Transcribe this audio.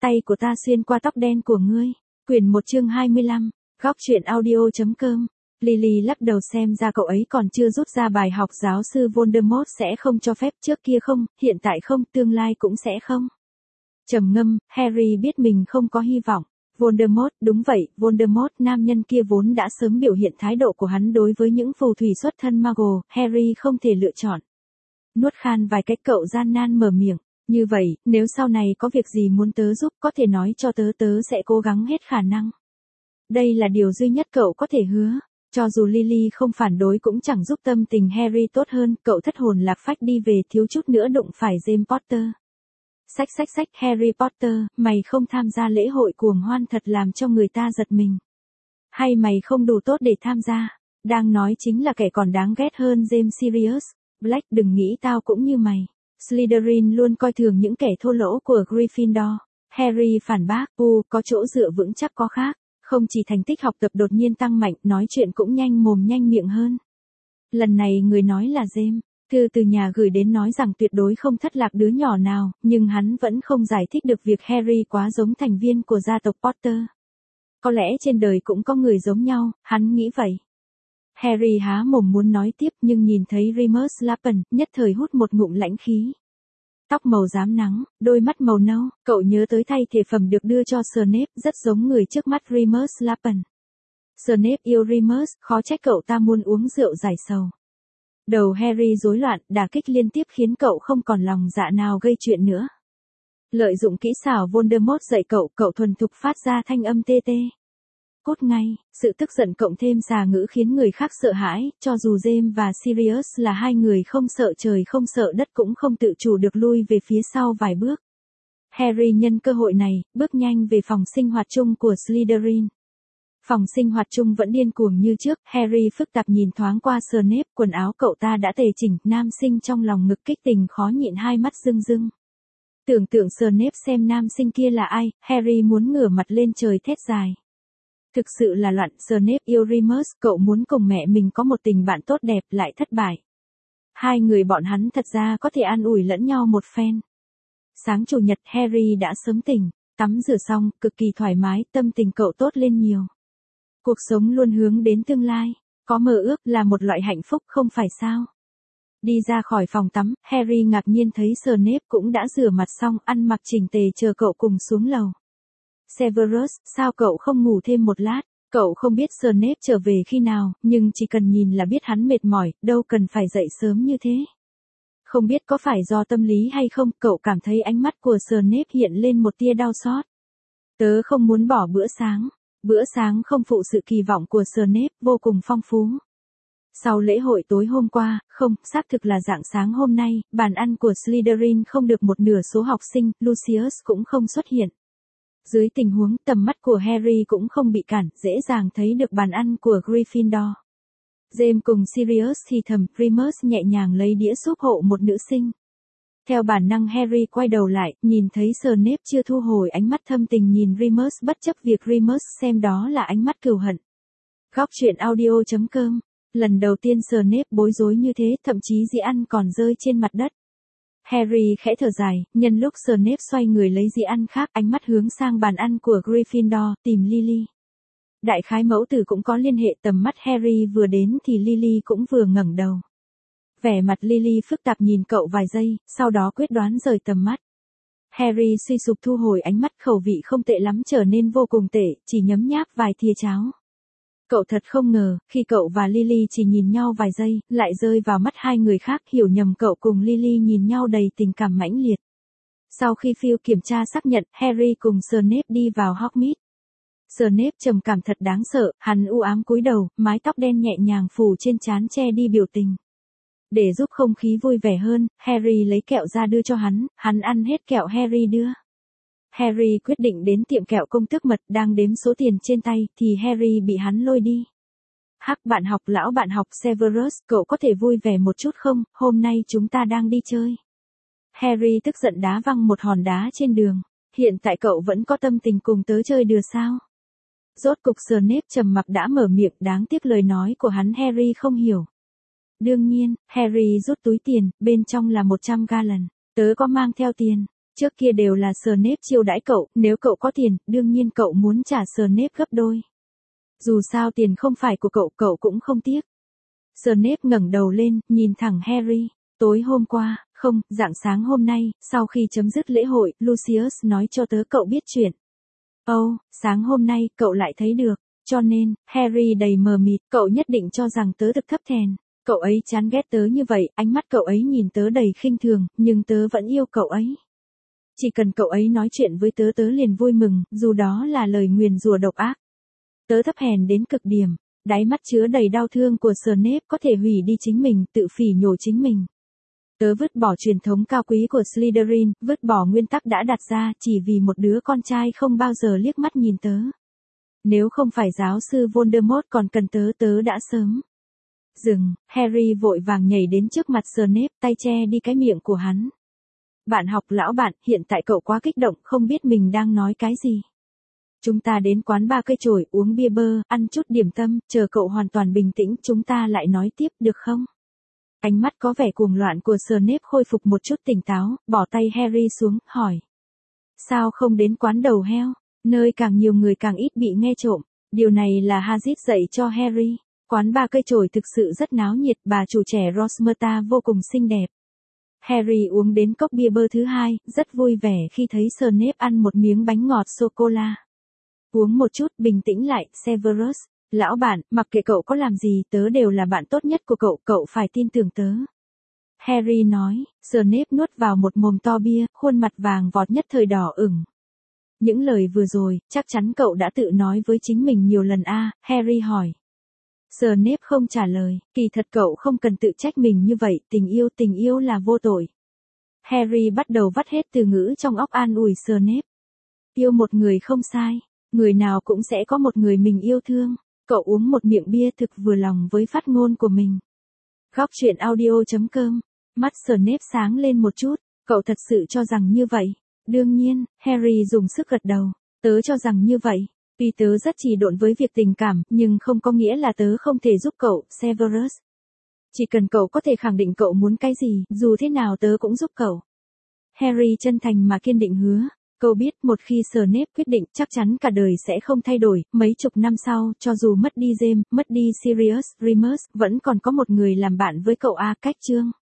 tay của ta xuyên qua tóc đen của ngươi. Quyển 1 chương 25, góc truyện audio.com. Lily lắc đầu xem ra cậu ấy còn chưa rút ra bài học giáo sư Voldemort sẽ không cho phép, trước kia không, hiện tại không, tương lai cũng sẽ không. Trầm ngâm, Harry biết mình không có hy vọng. Voldemort, đúng vậy, Voldemort, nam nhân kia vốn đã sớm biểu hiện thái độ của hắn đối với những phù thủy xuất thân Muggle, Harry không thể lựa chọn. Nuốt khan vài cách cậu gian nan mở miệng, như vậy, nếu sau này có việc gì muốn tớ giúp có thể nói cho tớ sẽ cố gắng hết khả năng. Đây là điều duy nhất cậu có thể hứa. Cho dù Lily không phản đối cũng chẳng giúp tâm tình Harry tốt hơn, cậu thất hồn lạc phách đi về thiếu chút nữa đụng phải James Potter. Xách, Harry Potter, mày không tham gia lễ hội cuồng hoan thật làm cho người ta giật mình. Hay mày không đủ tốt để tham gia? Đang nói chính là kẻ còn đáng ghét hơn James Sirius. Black, đừng nghĩ tao cũng như mày. Slytherin luôn coi thường những kẻ thô lỗ của Gryffindor. Harry phản bác, có chỗ dựa vững chắc có khác. Không chỉ thành tích học tập đột nhiên tăng mạnh, nói chuyện cũng nhanh mồm nhanh miệng hơn. Lần này người nói là James. Thư từ nhà gửi đến nói rằng tuyệt đối không thất lạc đứa nhỏ nào, nhưng hắn vẫn không giải thích được việc Harry quá giống thành viên của gia tộc Potter. Có lẽ trên đời cũng có người giống nhau, hắn nghĩ vậy. Harry há mồm muốn nói tiếp nhưng nhìn thấy Remus Lupin, nhất thời hút một ngụm lãnh khí. Tóc màu rám nắng, đôi mắt màu nâu, cậu nhớ tới thay thể phẩm được đưa cho Snape, rất giống người trước mắt Remus Lupin. Snape yêu Remus, khó trách cậu ta muốn uống rượu giải sầu. Đầu Harry rối loạn, đả kích liên tiếp khiến cậu không còn lòng dạ nào gây chuyện nữa. Lợi dụng kỹ xảo Voldemort dạy cậu thuần thục phát ra thanh âm tê tê. Cốt ngay, sự tức giận cộng thêm xà ngữ khiến người khác sợ hãi, cho dù James và Sirius là hai người không sợ trời không sợ đất cũng không tự chủ được lui về phía sau vài bước. Harry nhân cơ hội này, bước nhanh về phòng sinh hoạt chung của Slytherin. Phòng sinh hoạt chung vẫn điên cuồng như trước, Harry phức tạp nhìn thoáng qua Snape, quần áo cậu ta đã tề chỉnh, nam sinh trong lòng ngực kích tình khó nhịn hai mắt rưng rưng. Tưởng tượng Snape xem nam sinh kia là ai, Harry muốn ngửa mặt lên trời thét dài. Thực sự là loạn, Snape yêu Remus, cậu muốn cùng mẹ mình có một tình bạn tốt đẹp lại thất bại. Hai người bọn hắn thật ra có thể an ủi lẫn nhau một phen. Sáng chủ nhật Harry đã sớm tỉnh, tắm rửa xong, cực kỳ thoải mái, tâm tình cậu tốt lên nhiều. Cuộc sống luôn hướng đến tương lai, có mơ ước là một loại hạnh phúc không phải sao. Đi ra khỏi phòng tắm, Harry ngạc nhiên thấy Snape cũng đã rửa mặt xong, ăn mặc chỉnh tề chờ cậu cùng xuống lầu. Severus, sao cậu không ngủ thêm một lát? Cậu không biết Snape trở về khi nào, nhưng chỉ cần nhìn là biết hắn mệt mỏi, đâu cần phải dậy sớm như thế. Không biết có phải do tâm lý hay không, cậu cảm thấy ánh mắt của Snape hiện lên một tia đau xót. Tớ không muốn bỏ bữa sáng. Bữa sáng không phụ sự kỳ vọng của Snape, vô cùng phong phú. Sau lễ hội tối hôm qua, xác thực là rạng sáng hôm nay, bàn ăn của Slytherin không được một nửa số học sinh, Lucius cũng không xuất hiện. Dưới tình huống tầm mắt của Harry cũng không bị cản, dễ dàng thấy được bàn ăn của Gryffindor. James cùng Sirius thì thầm, Remus nhẹ nhàng lấy đĩa súp hộ một nữ sinh. Theo bản năng Harry quay đầu lại, nhìn thấy Snape chưa thu hồi ánh mắt thâm tình nhìn Remus bất chấp việc Remus xem đó là ánh mắt cừu hận. Góc truyện audio.com. Lần đầu tiên Snape bối rối như thế, thậm chí dĩa ăn còn rơi trên mặt đất. Harry khẽ thở dài, nhân lúc Snape xoay người lấy dĩa ăn khác, ánh mắt hướng sang bàn ăn của Gryffindor, tìm Lily. Đại khái mẫu tử cũng có liên hệ, tầm mắt Harry vừa đến thì Lily cũng vừa ngẩng đầu. Vẻ mặt Lily phức tạp nhìn cậu vài giây, sau đó quyết đoán rời tầm mắt. Harry suy sụp thu hồi ánh mắt, khẩu vị không tệ lắm trở nên vô cùng tệ, chỉ nhấm nháp vài thìa cháo. Cậu thật không ngờ, khi cậu và Lily chỉ nhìn nhau vài giây, lại rơi vào mắt hai người khác, hiểu nhầm cậu cùng Lily nhìn nhau đầy tình cảm mãnh liệt. Sau khi Phil kiểm tra xác nhận, Harry cùng Snape đi vào Hogsmeade. Snape trầm cảm thật đáng sợ, hắn u ám cúi đầu, mái tóc đen nhẹ nhàng phủ trên trán che đi biểu tình. Để giúp không khí vui vẻ hơn, Harry lấy kẹo ra đưa cho hắn ăn hết kẹo Harry đưa. Harry quyết định đến tiệm kẹo công tước mật, đang đếm số tiền trên tay, thì Harry bị hắn lôi đi. Hắc bạn học, lão bạn học Severus, cậu có thể vui vẻ một chút không, hôm nay chúng ta đang đi chơi. Harry tức giận đá văng một hòn đá trên đường, hiện tại cậu vẫn có tâm tình cùng tớ chơi đùa sao? Rốt cục Snape trầm mặc đã mở miệng, đáng tiếc lời nói của hắn Harry không hiểu. Đương nhiên, Harry rút túi tiền, bên trong là 100 gallon. Tớ có mang theo tiền. Trước kia đều là Snape chiêu đãi cậu, nếu cậu có tiền, đương nhiên cậu muốn trả Snape gấp đôi. Dù sao tiền không phải của cậu, cậu cũng không tiếc. Snape ngẩng đầu lên, nhìn thẳng Harry. Tối hôm qua, không, rạng sáng hôm nay, sau khi chấm dứt lễ hội, Lucius nói cho tớ cậu biết chuyện. Sáng hôm nay, cậu lại thấy được. Cho nên, Harry đầy mờ mịt, cậu nhất định cho rằng tớ thực thấp hèn. Cậu ấy chán ghét tớ như vậy, ánh mắt cậu ấy nhìn tớ đầy khinh thường, nhưng tớ vẫn yêu cậu ấy. Chỉ cần cậu ấy nói chuyện với tớ tớ liền vui mừng, dù đó là lời nguyền rủa độc ác. Tớ thấp hèn đến cực điểm, đáy mắt chứa đầy đau thương của Snape có thể hủy đi chính mình, tự phỉ nhổ chính mình. Tớ vứt bỏ truyền thống cao quý của Slytherin, vứt bỏ nguyên tắc đã đặt ra chỉ vì một đứa con trai không bao giờ liếc mắt nhìn tớ. Nếu không phải giáo sư Voldemort còn cần tớ tớ đã sớm. Dừng, Harry vội vàng nhảy đến trước mặt Snape, tay che đi cái miệng của hắn. Bạn học lão bạn, hiện tại cậu quá kích động, không biết mình đang nói cái gì. Chúng ta đến quán ba cây chổi, uống bia bơ, ăn chút điểm tâm, chờ cậu hoàn toàn bình tĩnh, chúng ta lại nói tiếp, được không? Ánh mắt có vẻ cuồng loạn của Snape khôi phục một chút tỉnh táo, bỏ tay Harry xuống, hỏi. Sao không đến quán đầu heo, nơi càng nhiều người càng ít bị nghe trộm? Điều này là Hagrid dạy cho Harry. Quán ba cây chổi thực sự rất náo nhiệt, bà chủ trẻ Rosmerta vô cùng xinh đẹp. Harry uống đến cốc bia bơ thứ hai, rất vui vẻ khi thấy Snape ăn một miếng bánh ngọt sô-cô-la. Uống một chút, bình tĩnh lại, Severus. Lão bạn, mặc kệ cậu có làm gì, tớ đều là bạn tốt nhất của cậu, cậu phải tin tưởng tớ. Harry nói, Snape nuốt vào một mồm to bia, khuôn mặt vàng vọt nhất thời đỏ ửng. Những lời vừa rồi, chắc chắn cậu đã tự nói với chính mình nhiều lần Harry hỏi. Snape không trả lời, kỳ thật cậu không cần tự trách mình như vậy, tình yêu là vô tội. Harry bắt đầu vắt hết từ ngữ trong óc an ủi Snape. Yêu một người không sai, người nào cũng sẽ có một người mình yêu thương. Cậu uống một miệng bia thực vừa lòng với phát ngôn của mình. Góc truyện audio.com, mắt Snape sáng lên một chút, cậu thật sự cho rằng như vậy. Đương nhiên, Harry dùng sức gật đầu, tớ cho rằng như vậy. Tuy tớ rất trì độn với việc tình cảm, nhưng không có nghĩa là tớ không thể giúp cậu, Severus. Chỉ cần cậu có thể khẳng định cậu muốn cái gì, dù thế nào tớ cũng giúp cậu. Harry chân thành mà kiên định hứa. Cậu biết một khi Snape quyết định chắc chắn cả đời sẽ không thay đổi, mấy chục năm sau, cho dù mất đi James, mất đi Sirius, Remus, vẫn còn có một người làm bạn với cậu cách chương.